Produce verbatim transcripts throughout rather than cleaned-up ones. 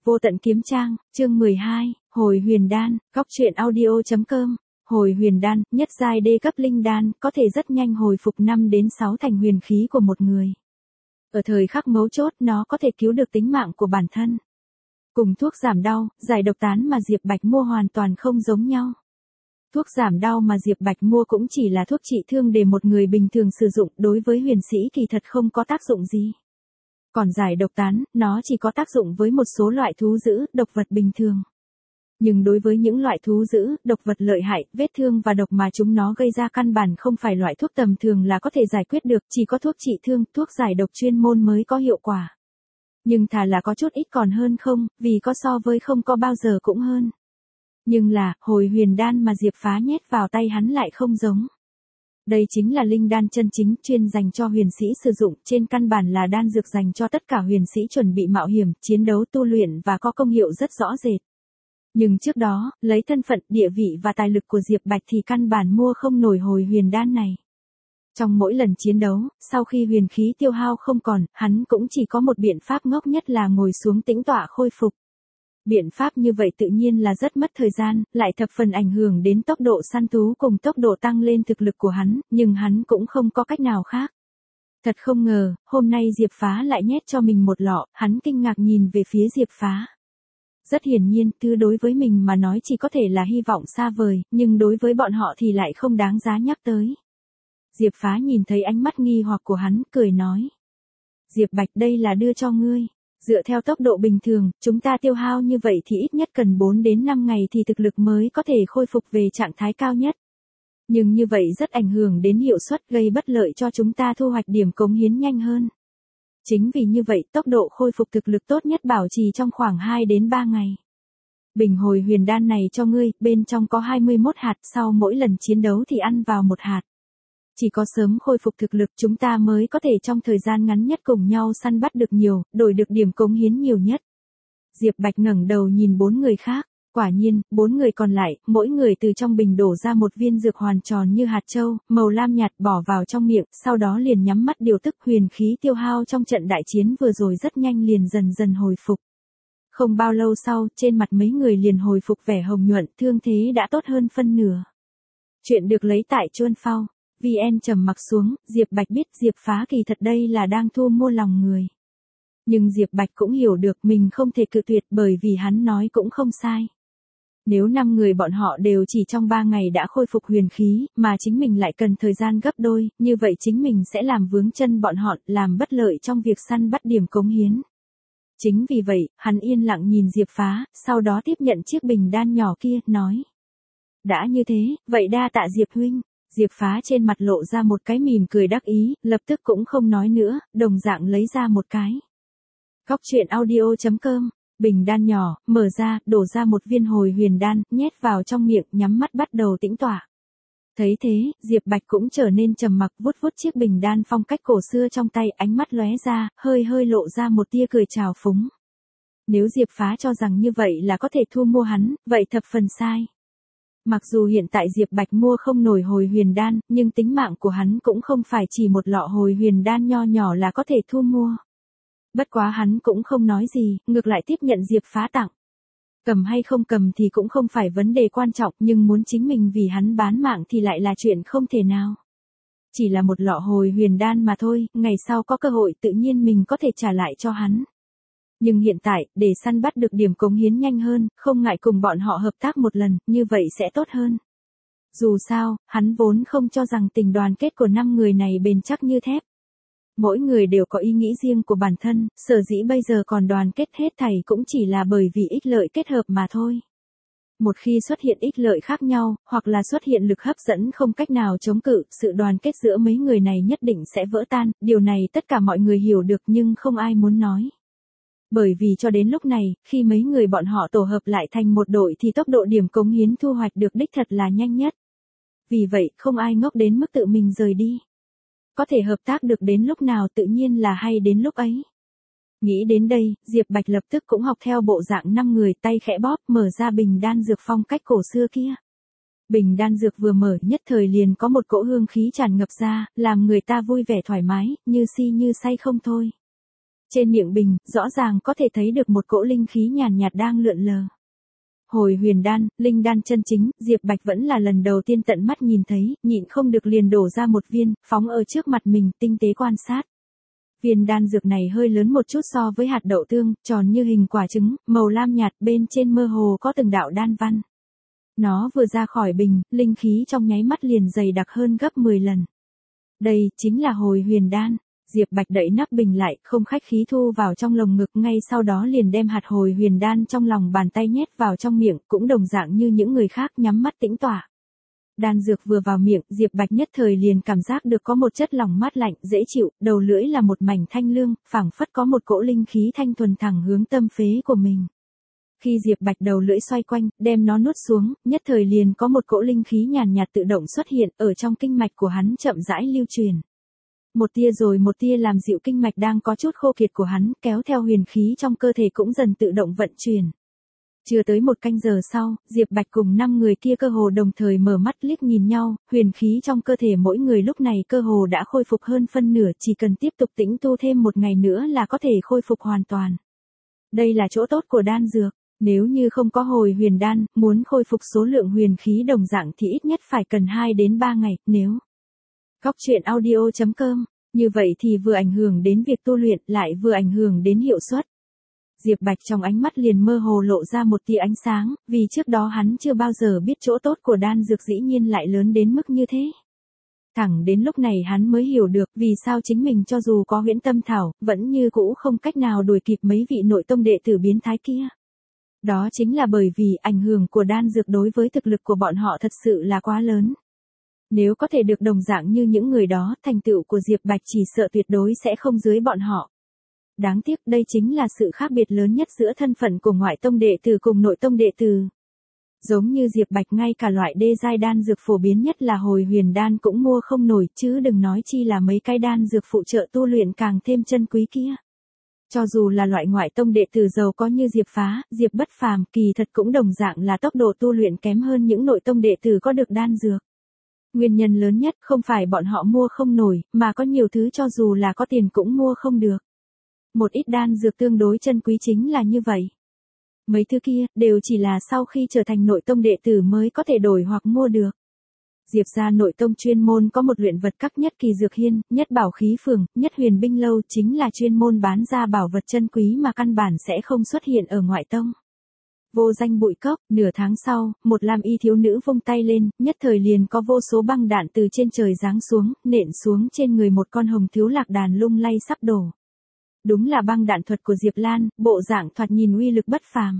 Vô tận kiếm trang, chương mười hai, hồi huyền đan, góc truyện audio.com. Hồi huyền đan, nhất giai đê cấp linh đan, có thể rất nhanh hồi phục năm đến sáu thành huyền khí của một người. Ở thời khắc mấu chốt nó có thể cứu được tính mạng của bản thân. Cùng thuốc giảm đau, giải độc tán mà Diệp Bạch mua hoàn toàn không giống nhau. Thuốc giảm đau mà Diệp Bạch mua cũng chỉ là thuốc trị thương để một người bình thường sử dụng, đối với huyền sĩ kỳ thật không có tác dụng gì. Còn giải độc tán, nó chỉ có tác dụng với một số loại thú dữ, độc vật bình thường. Nhưng đối với những loại thú dữ, độc vật lợi hại, vết thương và độc mà chúng nó gây ra căn bản không phải loại thuốc tầm thường là có thể giải quyết được, chỉ có thuốc trị thương, thuốc giải độc chuyên môn mới có hiệu quả. Nhưng thà là có chút ít còn hơn không, vì có so với không có bao giờ cũng hơn. Nhưng là, hồi huyền đan mà Diệp Phá nhét vào tay hắn lại không giống. Đây chính là linh đan chân chính chuyên dành cho huyền sĩ sử dụng, trên căn bản là đan dược dành cho tất cả huyền sĩ chuẩn bị mạo hiểm, chiến đấu tu luyện và có công hiệu rất rõ rệt. Nhưng trước đó, lấy thân phận, địa vị và tài lực của Diệp Bạch thì căn bản mua không nổi hồi huyền đan này. Trong mỗi lần chiến đấu, sau khi huyền khí tiêu hao không còn, hắn cũng chỉ có một biện pháp ngốc nhất là ngồi xuống tĩnh tọa khôi phục. Biện pháp như vậy tự nhiên là rất mất thời gian, lại thập phần ảnh hưởng đến tốc độ săn thú cùng tốc độ tăng lên thực lực của hắn, nhưng hắn cũng không có cách nào khác. Thật không ngờ, hôm nay Diệp Phá lại nhét cho mình một lọ, hắn kinh ngạc nhìn về phía Diệp Phá. Rất hiển nhiên, thứ đối với mình mà nói chỉ có thể là hy vọng xa vời, nhưng đối với bọn họ thì lại không đáng giá nhắc tới. Diệp Phá nhìn thấy ánh mắt nghi hoặc của hắn, cười nói. Diệp Bạch, đây là đưa cho ngươi. Dựa theo tốc độ bình thường, chúng ta tiêu hao như vậy thì ít nhất cần bốn đến năm ngày thì thực lực mới có thể khôi phục về trạng thái cao nhất. Nhưng như vậy rất ảnh hưởng đến hiệu suất, gây bất lợi cho chúng ta thu hoạch điểm cống hiến nhanh hơn. Chính vì như vậy, tốc độ khôi phục thực lực tốt nhất bảo trì trong khoảng hai đến ba ngày. Bình hồi huyền đan này cho ngươi, bên trong có hai mươi mốt hạt, sau mỗi lần chiến đấu thì ăn vào một hạt. Chỉ có sớm khôi phục thực lực chúng ta mới có thể trong thời gian ngắn nhất cùng nhau săn bắt được nhiều, đổi được điểm cống hiến nhiều nhất. Diệp Bạch ngẩng đầu nhìn bốn người khác, quả nhiên, bốn người còn lại, mỗi người từ trong bình đổ ra một viên dược hoàn tròn như hạt châu, màu lam nhạt bỏ vào trong miệng, sau đó liền nhắm mắt điều tức. Huyền khí tiêu hao trong trận đại chiến vừa rồi rất nhanh liền dần dần hồi phục. Không bao lâu sau, trên mặt mấy người liền hồi phục vẻ hồng nhuận, thương thế đã tốt hơn phân nửa. Chuyện được lấy tại Chuan Phao. vê en trầm mặc xuống, Diệp Bạch biết Diệp Phá kỳ thật đây là đang thu mua lòng người. Nhưng Diệp Bạch cũng hiểu được mình không thể cự tuyệt bởi vì hắn nói cũng không sai. Nếu năm người bọn họ đều chỉ trong ba ngày đã khôi phục huyền khí, mà chính mình lại cần thời gian gấp đôi, như vậy chính mình sẽ làm vướng chân bọn họ, làm bất lợi trong việc săn bắt điểm cống hiến. Chính vì vậy, hắn yên lặng nhìn Diệp Phá, sau đó tiếp nhận chiếc bình đan nhỏ kia, nói. Đã như thế, vậy đa tạ Diệp huynh. Diệp Phá trên mặt lộ ra một cái mỉm cười đắc ý, lập tức cũng không nói nữa, đồng dạng lấy ra một cái. Góc truyện audio.com, bình đan nhỏ, mở ra, đổ ra một viên hồi huyền đan, nhét vào trong miệng, nhắm mắt bắt đầu tĩnh tọa. Thấy thế, Diệp Bạch cũng trở nên trầm mặc, vuốt vuốt chiếc bình đan phong cách cổ xưa trong tay, ánh mắt lóe ra, hơi hơi lộ ra một tia cười trào phúng. Nếu Diệp Phá cho rằng như vậy là có thể thu mua hắn, vậy thập phần sai. Mặc dù hiện tại Diệp Bạch mua không nổi hồi huyền đan, nhưng tính mạng của hắn cũng không phải chỉ một lọ hồi huyền đan nho nhỏ là có thể thu mua. Bất quá hắn cũng không nói gì, ngược lại tiếp nhận Diệp Phá tặng. Cầm hay không cầm thì cũng không phải vấn đề quan trọng, nhưng muốn chính mình vì hắn bán mạng thì lại là chuyện không thể nào. Chỉ là một lọ hồi huyền đan mà thôi, ngày sau có cơ hội tự nhiên mình có thể trả lại cho hắn. Nhưng hiện tại, để săn bắt được điểm cống hiến nhanh hơn, không ngại cùng bọn họ hợp tác một lần, như vậy sẽ tốt hơn. Dù sao, hắn vốn không cho rằng tình đoàn kết của năm người này bền chắc như thép. Mỗi người đều có ý nghĩ riêng của bản thân, sở dĩ bây giờ còn đoàn kết hết thảy cũng chỉ là bởi vì ích lợi kết hợp mà thôi. Một khi xuất hiện ích lợi khác nhau, hoặc là xuất hiện lực hấp dẫn không cách nào chống cự, sự đoàn kết giữa mấy người này nhất định sẽ vỡ tan, điều này tất cả mọi người hiểu được nhưng không ai muốn nói. Bởi vì cho đến lúc này, khi mấy người bọn họ tổ hợp lại thành một đội thì tốc độ điểm cống hiến thu hoạch được đích thật là nhanh nhất. Vì vậy, không ai ngốc đến mức tự mình rời đi. Có thể hợp tác được đến lúc nào tự nhiên là hay đến lúc ấy. Nghĩ đến đây, Diệp Bạch lập tức cũng học theo bộ dạng năm người, tay khẽ bóp, mở ra bình đan dược phong cách cổ xưa kia. Bình đan dược vừa mở, nhất thời liền có một cỗ hương khí tràn ngập ra, làm người ta vui vẻ thoải mái, như si như say không thôi. Trên miệng bình, rõ ràng có thể thấy được một cỗ linh khí nhàn nhạt đang lượn lờ. Hồi huyền đan, linh đan chân chính, Diệp Bạch vẫn là lần đầu tiên tận mắt nhìn thấy, nhịn không được liền đổ ra một viên, phóng ở trước mặt mình, tinh tế quan sát. Viên đan dược này hơi lớn một chút so với hạt đậu tương, tròn như hình quả trứng, màu lam nhạt, bên trên mơ hồ có từng đạo đan văn. Nó vừa ra khỏi bình, linh khí trong nháy mắt liền dày đặc hơn gấp mười lần. Đây chính là hồi huyền đan. Diệp Bạch đậy nắp bình lại, không khách khí thu vào trong lồng ngực, ngay sau đó liền đem hạt hồi huyền đan trong lòng bàn tay nhét vào trong miệng, cũng đồng dạng như những người khác nhắm mắt tĩnh tọa. Đan dược vừa vào miệng, Diệp Bạch nhất thời liền cảm giác được có một chất lỏng mát lạnh, dễ chịu, đầu lưỡi là một mảnh thanh lương, phảng phất có một cỗ linh khí thanh thuần thẳng hướng tâm phế của mình. Khi Diệp Bạch đầu lưỡi xoay quanh, đem nó nuốt xuống, nhất thời liền có một cỗ linh khí nhàn nhạt tự động xuất hiện ở trong kinh mạch của hắn chậm rãi lưu truyền. Một tia rồi một tia làm dịu kinh mạch đang có chút khô kiệt của hắn, kéo theo huyền khí trong cơ thể cũng dần tự động vận chuyển. Chưa tới một canh giờ sau, Diệp Bạch cùng năm người kia cơ hồ đồng thời mở mắt liếc nhìn nhau, huyền khí trong cơ thể mỗi người lúc này cơ hồ đã khôi phục hơn phân nửa, chỉ cần tiếp tục tĩnh tu thêm một ngày nữa là có thể khôi phục hoàn toàn. Đây là chỗ tốt của đan dược, nếu như không có hồi huyền đan, muốn khôi phục số lượng huyền khí đồng dạng thì ít nhất phải cần hai đến ba ngày, nếu Góc truyện audio chấm com, như vậy thì vừa ảnh hưởng đến việc tu luyện lại vừa ảnh hưởng đến hiệu suất. Diệp Bạch trong ánh mắt liền mơ hồ lộ ra một tia ánh sáng, vì trước đó hắn chưa bao giờ biết chỗ tốt của đan dược dĩ nhiên lại lớn đến mức như thế. Thẳng đến lúc này hắn mới hiểu được vì sao chính mình cho dù có huyễn tâm thảo, vẫn như cũ không cách nào đuổi kịp mấy vị nội tông đệ tử biến thái kia. Đó chính là bởi vì ảnh hưởng của đan dược đối với thực lực của bọn họ thật sự là quá lớn. Nếu có thể được đồng dạng như những người đó, thành tựu của Diệp Bạch chỉ sợ tuyệt đối sẽ không dưới bọn họ. Đáng tiếc đây chính là sự khác biệt lớn nhất giữa thân phận của ngoại tông đệ tử cùng nội tông đệ tử. Giống như Diệp Bạch ngay cả loại đê giai đan dược phổ biến nhất là hồi huyền đan cũng mua không nổi, chứ đừng nói chi là mấy cái đan dược phụ trợ tu luyện càng thêm chân quý kia. Cho dù là loại ngoại tông đệ tử giàu có như Diệp Phá, Diệp Bất Phàm, kỳ thật cũng đồng dạng là tốc độ tu luyện kém hơn những nội tông đệ tử có được đan dược. Nguyên nhân lớn nhất không phải bọn họ mua không nổi, mà có nhiều thứ cho dù là có tiền cũng mua không được. Một ít đan dược tương đối chân quý chính là như vậy. Mấy thứ kia, đều chỉ là sau khi trở thành nội tông đệ tử mới có thể đổi hoặc mua được. Diệp gia nội tông chuyên môn có một luyện vật các nhất kỳ dược hiên, nhất bảo khí phường, nhất huyền binh lâu, chính là chuyên môn bán ra bảo vật chân quý mà căn bản sẽ không xuất hiện ở ngoại tông. Vô danh bụi cốc, nửa tháng sau, một lam y thiếu nữ vung tay lên, nhất thời liền có vô số băng đạn từ trên trời giáng xuống, nện xuống trên người một con hồng thiếu lạc đàn lung lay sắp đổ. Đúng là băng đạn thuật của Diệp Lan, bộ dạng thoạt nhìn uy lực bất phàm.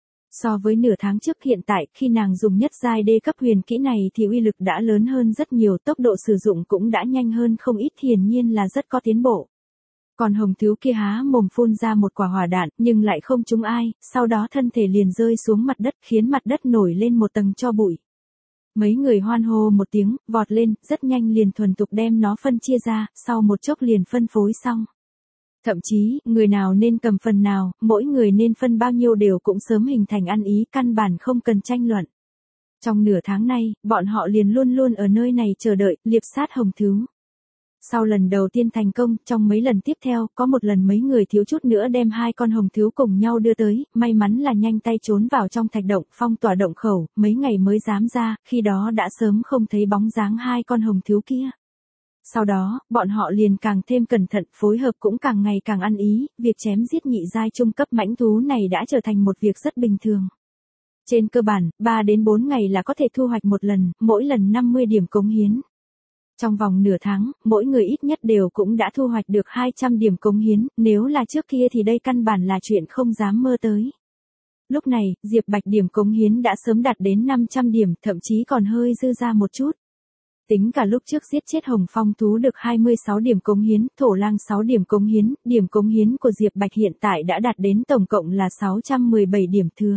So với nửa tháng trước hiện tại, khi nàng dùng nhất giai đê cấp huyền kỹ này thì uy lực đã lớn hơn rất nhiều, tốc độ sử dụng cũng đã nhanh hơn không ít, hiển nhiên là rất có tiến bộ. Còn hồng thiếu kia há mồm phun ra một quả hỏa đạn, nhưng lại không trúng ai, sau đó thân thể liền rơi xuống mặt đất, khiến mặt đất nổi lên một tầng tro bụi. Mấy người hoan hô một tiếng, vọt lên, rất nhanh liền thuần thục đem nó phân chia ra, sau một chốc liền phân phối xong. Thậm chí, người nào nên cầm phần nào, mỗi người nên phân bao nhiêu đều cũng sớm hình thành ăn ý, căn bản không cần tranh luận. Trong nửa tháng nay, bọn họ liền luôn luôn ở nơi này chờ đợi, liệp sát hồng thú. Sau lần đầu tiên thành công, trong mấy lần tiếp theo, có một lần mấy người thiếu chút nữa đem hai con hồng thú cùng nhau đưa tới, may mắn là nhanh tay trốn vào trong thạch động, phong tỏa động khẩu, mấy ngày mới dám ra, khi đó đã sớm không thấy bóng dáng hai con hồng thú kia. Sau đó, bọn họ liền càng thêm cẩn thận, phối hợp cũng càng ngày càng ăn ý, việc chém giết nhị giai trung cấp mãnh thú này đã trở thành một việc rất bình thường. Trên cơ bản, ba đến bốn ngày là có thể thu hoạch một lần, mỗi lần năm mươi điểm cống hiến. Trong vòng nửa tháng, mỗi người ít nhất đều cũng đã thu hoạch được hai trăm điểm cống hiến, nếu là trước kia thì đây căn bản là chuyện không dám mơ tới. Lúc này, Diệp Bạch điểm cống hiến đã sớm đạt đến năm trăm điểm, thậm chí còn hơi dư ra một chút. Tính cả lúc trước giết chết hồng phong thú được hai mươi sáu điểm cống hiến, thổ lang sáu điểm cống hiến, điểm cống hiến của Diệp Bạch hiện tại đã đạt đến tổng cộng là sáu trăm mười bảy điểm thừa.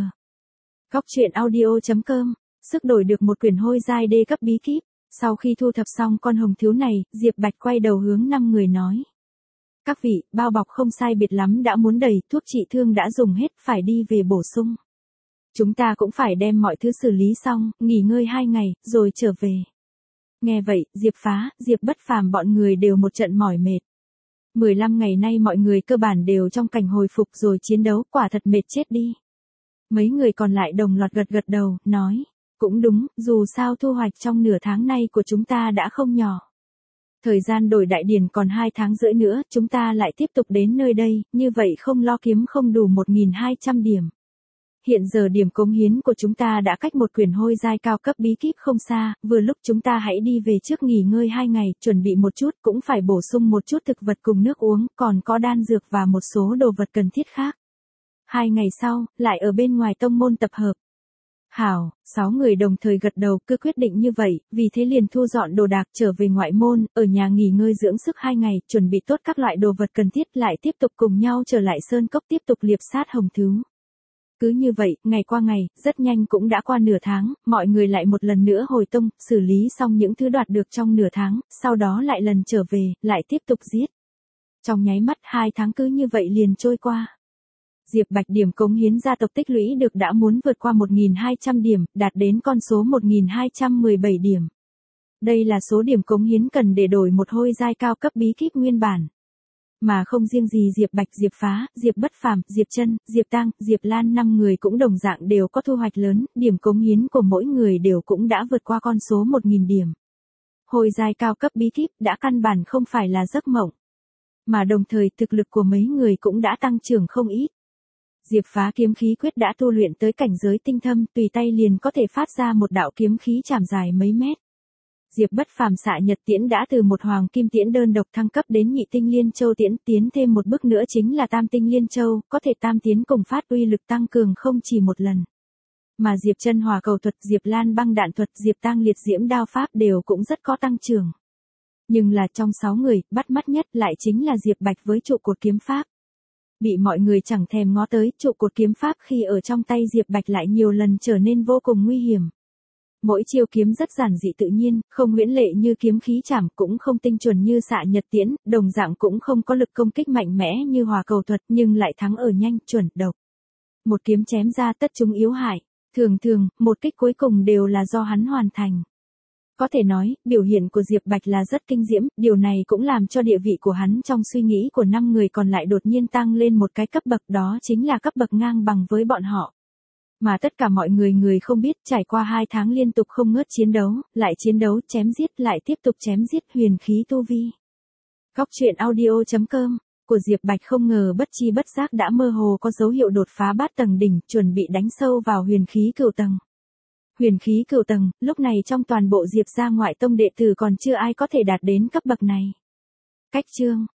Góc truyện audio chấm com, sức đổi được một quyển hôi giai đê cấp bí kíp. Sau khi thu thập xong con hồng thiếu này, Diệp Bạch quay đầu hướng năm người nói. Các vị, bao bọc không sai biệt lắm đã muốn đầy, thuốc trị thương đã dùng hết, phải đi về bổ sung. Chúng ta cũng phải đem mọi thứ xử lý xong, nghỉ ngơi hai ngày, rồi trở về. Nghe vậy, Diệp Phá, Diệp Bất Phàm bọn người đều một trận mỏi mệt. mười lăm ngày nay mọi người cơ bản đều trong cảnh hồi phục rồi chiến đấu, quả thật mệt chết đi. Mấy người còn lại đồng loạt gật gật đầu, nói, cũng đúng, dù sao thu hoạch trong nửa tháng nay của chúng ta đã không nhỏ. Thời gian đổi đại điển còn hai tháng rưỡi nữa, chúng ta lại tiếp tục đến nơi đây, như vậy không lo kiếm không đủ một nghìn hai trăm điểm. Hiện giờ điểm cống hiến của chúng ta đã cách một quyển hôi giai cao cấp bí kíp không xa, vừa lúc chúng ta hãy đi về trước nghỉ ngơi hai ngày, chuẩn bị một chút, cũng phải bổ sung một chút thực vật cùng nước uống, còn có đan dược và một số đồ vật cần thiết khác. Hai ngày sau, lại ở bên ngoài tông môn tập hợp. Hảo, sáu người đồng thời gật đầu, cứ quyết định như vậy, vì thế liền thu dọn đồ đạc trở về ngoại môn, ở nhà nghỉ ngơi dưỡng sức hai ngày, chuẩn bị tốt các loại đồ vật cần thiết, lại tiếp tục cùng nhau trở lại sơn cốc tiếp tục liệp sát hồng thú. Cứ như vậy, ngày qua ngày, rất nhanh cũng đã qua nửa tháng, mọi người lại một lần nữa hồi tông, xử lý xong những thứ đoạt được trong nửa tháng, sau đó lại lần trở về, lại tiếp tục giết. Trong nháy mắt hai tháng cứ như vậy liền trôi qua. Diệp Bạch điểm cống hiến gia tộc tích lũy được đã muốn vượt qua một nghìn hai trăm điểm, đạt đến con số một nghìn hai trăm mười bảy điểm. Đây là số điểm cống hiến cần để đổi một hôi giai cao cấp bí kíp nguyên bản. Mà không riêng gì Diệp Bạch, Diệp Phá, Diệp Bất Phàm, Diệp Chân, Diệp Tang, Diệp Lan năm người cũng đồng dạng đều có thu hoạch lớn, điểm cống hiến của mỗi người đều cũng đã vượt qua con số một nghìn điểm. Hôi giai cao cấp bí kíp đã căn bản không phải là giấc mộng, mà đồng thời thực lực của mấy người cũng đã tăng trưởng không ít. Diệp Phá kiếm khí quyết đã tu luyện tới cảnh giới tinh thâm, tùy tay liền có thể phát ra một đạo kiếm khí chạm dài mấy mét. Diệp Bất Phàm xạ nhật tiễn đã từ một hoàng kim tiễn đơn độc thăng cấp đến nhị tinh liên châu tiễn, tiến thêm một bước nữa chính là tam tinh liên châu, có thể tam tiến cùng phát uy lực tăng cường không chỉ một lần. Mà Diệp Chân hỏa cầu thuật, Diệp Lan băng đạn thuật, Diệp Tang liệt diễm đao pháp đều cũng rất có tăng trưởng. Nhưng là trong sáu người, bắt mắt nhất lại chính là Diệp Bạch với trụ cột kiếm pháp. Bị mọi người chẳng thèm ngó tới, trụ cột kiếm pháp khi ở trong tay Diệp Bạch lại nhiều lần trở nên vô cùng nguy hiểm. Mỗi chiêu kiếm rất giản dị tự nhiên, không huyễn lệ như kiếm khí chảm, cũng không tinh chuẩn như xạ nhật tiễn, đồng dạng cũng không có lực công kích mạnh mẽ như hỏa cầu thuật, nhưng lại thắng ở nhanh, chuẩn, độc. Một kiếm chém ra tất chúng yếu hại, thường thường, một kích cuối cùng đều là do hắn hoàn thành. Có thể nói, biểu hiện của Diệp Bạch là rất kinh diễm, điều này cũng làm cho địa vị của hắn trong suy nghĩ của năm người còn lại đột nhiên tăng lên một cái cấp bậc, đó chính là cấp bậc ngang bằng với bọn họ. Mà tất cả mọi người người không biết, trải qua hai tháng liên tục không ngớt chiến đấu, lại chiến đấu, chém giết, lại tiếp tục chém giết, huyền khí tu vi. Góc truyện audio chấm com của Diệp Bạch không ngờ bất chi bất giác đã mơ hồ có dấu hiệu đột phá bát tầng đỉnh, chuẩn bị đánh sâu vào huyền khí cửu tầng. Huyền khí cửu tầng, lúc này trong toàn bộ Diệp gia ngoại tông đệ tử còn chưa ai có thể đạt đến cấp bậc này. Cách chương